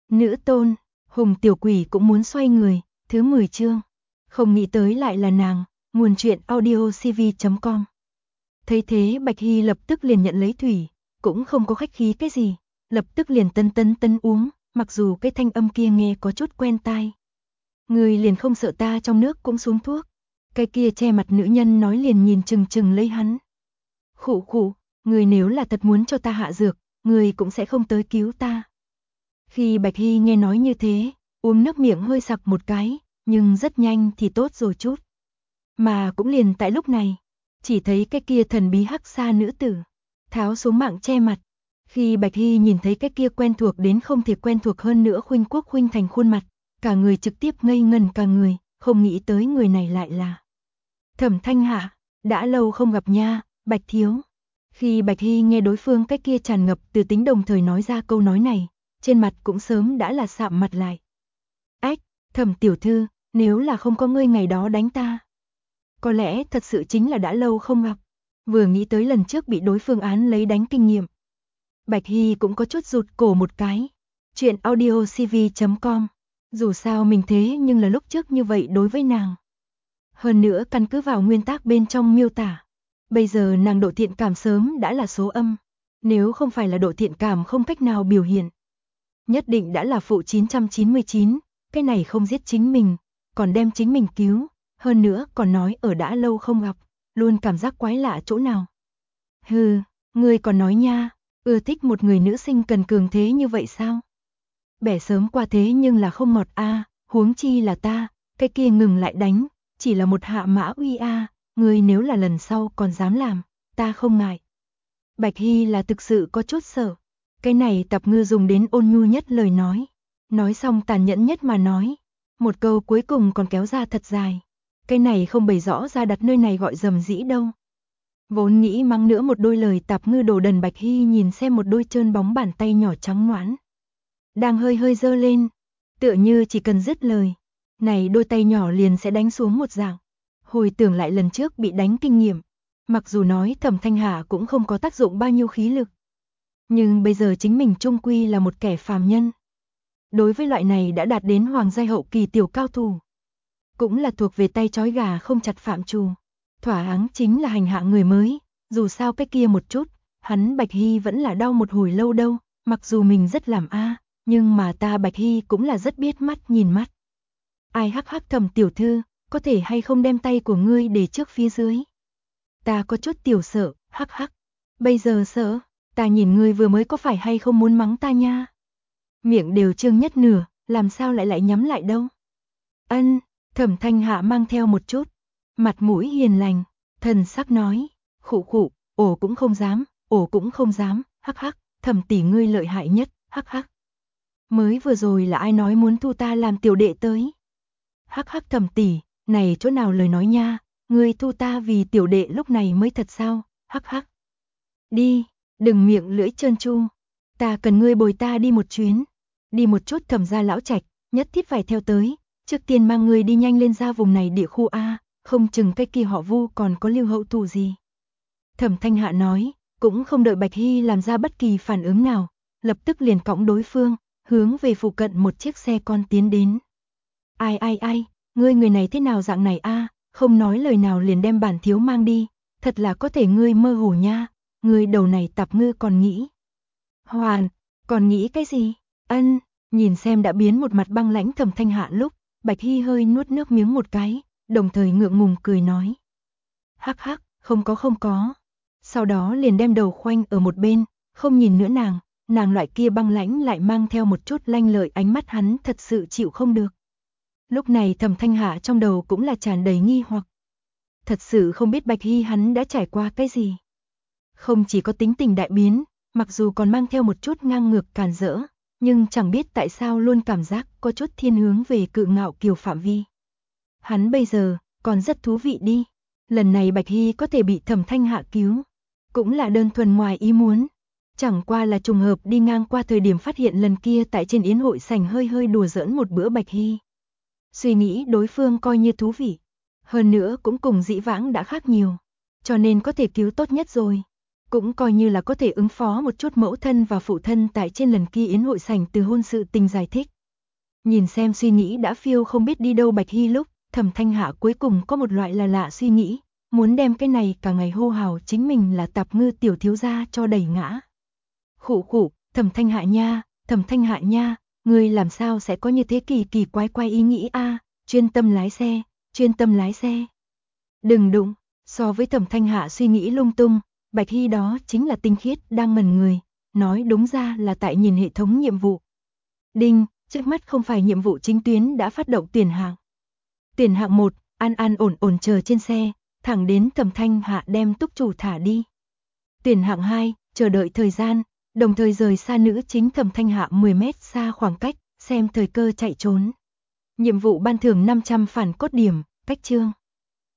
Nữ tôn, Hùng tiểu quỷ cũng muốn xoay người, thứ 10 chương. Không nghĩ tới lại là nàng, nguồn truyện audiocv.com. Thấy thế Bạch Hy lập tức liền nhận lấy thủy, cũng không có khách khí cái gì, lập tức liền tân uống, mặc dù cái thanh âm kia nghe có chút quen tai. Người liền không sợ ta trong nước cũng xuống thuốc. Cái kia che mặt nữ nhân nói liền nhìn chừng lấy hắn. Khụ khụ, người nếu là thật muốn cho ta hạ dược, người cũng sẽ không tới cứu ta. Khi Bạch Hy nghe nói như thế, uống nước miệng hơi sặc một cái, nhưng rất nhanh thì tốt rồi chút. Mà cũng liền tại lúc này, chỉ thấy cái kia thần bí hắc sa nữ tử, tháo xuống mạng che mặt. Khi Bạch Hy nhìn thấy cái kia quen thuộc đến không thể quen thuộc hơn nữa khuynh quốc khuynh thành khuôn mặt, cả người trực tiếp ngây ngần cả người, không nghĩ tới người này lại là Thẩm Thanh Hạ, đã lâu không gặp nha, Bạch thiếu. Khi Bạch Hy nghe đối phương cái kia tràn ngập từ tính đồng thời nói ra câu nói này, trên mặt cũng sớm đã là sạm mặt lại. Ách, Thẩm tiểu thư, nếu là không có ngươi ngày đó đánh ta, có lẽ thật sự chính là đã lâu không gặp. Vừa nghĩ tới lần trước bị đối phương án lấy đánh kinh nghiệm, Bạch Hy cũng có chút rụt cổ một cái. Chuyện audiocv.com. Dù sao mình thế nhưng là lúc trước như vậy đối với nàng. Hơn nữa căn cứ vào nguyên tắc bên trong miêu tả, bây giờ nàng độ thiện cảm sớm đã là số âm. Nếu không phải là độ thiện cảm không cách nào biểu hiện, nhất định đã là phụ 999, cái này không giết chính mình, còn đem chính mình cứu, hơn nữa còn nói ở đã lâu không gặp, luôn cảm giác quái lạ chỗ nào. Hừ, ngươi còn nói nha, ưa thích một người nữ sinh cần cường thế như vậy sao? Bẻ sớm qua thế nhưng là không ngọt a, huống chi là ta, cái kia ngừng lại đánh, chỉ là một hạ mã uy a, ngươi nếu là lần sau còn dám làm, ta không ngại. Bạch Hy là thực sự có chút sợ. Cái này Tạp Ngư dùng đến ôn nhu nhất lời nói xong tàn nhẫn nhất mà nói, một câu cuối cùng còn kéo ra thật dài. Cái này không bày rõ ra đặt nơi này gọi dầm dĩ đâu. Vốn nghĩ mắng nữa một đôi lời Tạp Ngư đồ đần, Bạch Hy nhìn xem một đôi trơn bóng bàn tay nhỏ trắng ngoãn, đang hơi giơ lên, tựa như chỉ cần dứt lời, này đôi tay nhỏ liền sẽ đánh xuống một dạng. Hồi tưởng lại lần trước bị đánh kinh nghiệm, mặc dù nói Thẩm Thanh Hạ cũng không có tác dụng bao nhiêu khí lực, nhưng bây giờ chính mình chung quy là một kẻ phàm nhân. Đối với loại này đã đạt đến hoàng giai hậu kỳ tiểu cao thủ, cũng là thuộc về tay trói gà không chặt phạm trù, thỏa áng chính là hành hạ người mới, dù sao cái kia một chút, hắn Bạch Hy vẫn là đau một hồi lâu đâu, mặc dù mình rất làm nhưng mà ta Bạch Hy cũng là rất biết mắt nhìn mắt. Ai hắc hắc Thẩm tiểu thư, có thể hay không đem tay của ngươi để trước phía dưới? Ta có chút tiểu sợ, hắc hắc. Bây giờ sợ, ta nhìn ngươi vừa mới có phải hay không muốn mắng ta nha? Miệng đều trương nhất nửa, làm sao lại nhắm lại đâu? Ân, Thẩm Thanh Hạ mang theo một chút mặt mũi hiền lành, thần sắc nói, khụ khụ, ổ cũng không dám, hắc hắc, Thẩm tỷ ngươi lợi hại nhất, hắc hắc. Mới vừa rồi là ai nói muốn thu ta làm tiểu đệ tới? Hắc hắc Thẩm tỷ, này chỗ nào lời nói nha, ngươi thu ta vì tiểu đệ lúc này mới thật sao, hắc hắc. Đi, đừng miệng lưỡi trơn tru, ta cần ngươi bồi ta đi một chuyến, đi một chút Thẩm gia lão trạch, nhất thiết phải theo tới, trước tiên mang ngươi đi nhanh lên ra vùng này địa khu a, không chừng cái kia họ Vu còn có lưu hậu thủ gì. Thẩm Thanh Hạ nói, cũng không đợi Bạch Hy làm ra bất kỳ phản ứng nào, lập tức liền cõng đối phương, hướng về phụ cận một chiếc xe con tiến đến. Ai, ngươi người này thế nào dạng này a, không nói lời nào liền đem bản thiếu mang đi, thật là có thể ngươi mơ hồ nha, ngươi đầu này Tạp Ngư còn nghĩ. Còn nghĩ cái gì? Ân, nhìn xem đã biến một mặt băng lãnh Thẩm Thanh Hạ lúc, Bạch Hy hơi nuốt nước miếng một cái, đồng thời ngượng ngùng cười nói. Hắc hắc, không có. Sau đó liền đem đầu khoanh ở một bên, không nhìn nữa nàng loại kia băng lãnh lại mang theo một chút lanh lợi ánh mắt hắn thật sự chịu không được. Lúc này Thẩm Thanh Hạ trong đầu cũng là tràn đầy nghi hoặc. Thật sự không biết Bạch Hy hắn đã trải qua cái gì. Không chỉ có tính tình đại biến, mặc dù còn mang theo một chút ngang ngược càn rỡ, nhưng chẳng biết tại sao luôn cảm giác có chút thiên hướng về cự ngạo kiều phạm vi. Hắn bây giờ còn rất thú vị đi. Lần này Bạch Hy có thể bị Thẩm Thanh Hạ cứu, cũng là đơn thuần ngoài ý muốn. Chẳng qua là trùng hợp đi ngang qua thời điểm phát hiện lần kia tại trên yến hội sảnh hơi đùa giỡn một bữa Bạch Hy. Suy nghĩ đối phương coi như thú vị, hơn nữa cũng cùng dĩ vãng đã khác nhiều, cho nên có thể cứu tốt nhất rồi. cũng coi như là có thể ứng phó một chút mẫu thân và phụ thân tại trên lần kia yến hội sảnh từ hôn sự tình giải thích. Nhìn xem suy nghĩ đã phiêu không biết đi đâu Bạch Hy lúc, Thẩm Thanh Hạ cuối cùng có một loại là lạ suy nghĩ, muốn đem cái này cả ngày hô hào chính mình là Tạp Ngư tiểu thiếu gia cho đẩy ngã. Khụ khụ, Thẩm Thanh Hạ nha, ngươi làm sao sẽ có như thế kỳ quái quái ý nghĩ a, chuyên tâm lái xe. Đừng đụng, so với Thẩm Thanh Hạ suy nghĩ lung tung, Bạch Hy đó chính là tinh khiết đang ngẩn người, nói đúng ra là tại nhìn hệ thống nhiệm vụ. Đinh, trước mắt không phải nhiệm vụ chính tuyến đã phát động tuyển hạng. Tuyển hạng 1, an ổn chờ trên xe, thẳng đến Thẩm Thanh Hạ đem túc chủ thả đi. Tuyển hạng 2, chờ đợi thời gian, đồng thời rời xa nữ chính Thẩm Thanh Hạ 10 mét xa khoảng cách, xem thời cơ chạy trốn. Nhiệm vụ ban thưởng 500 phản cốt điểm, cách chương.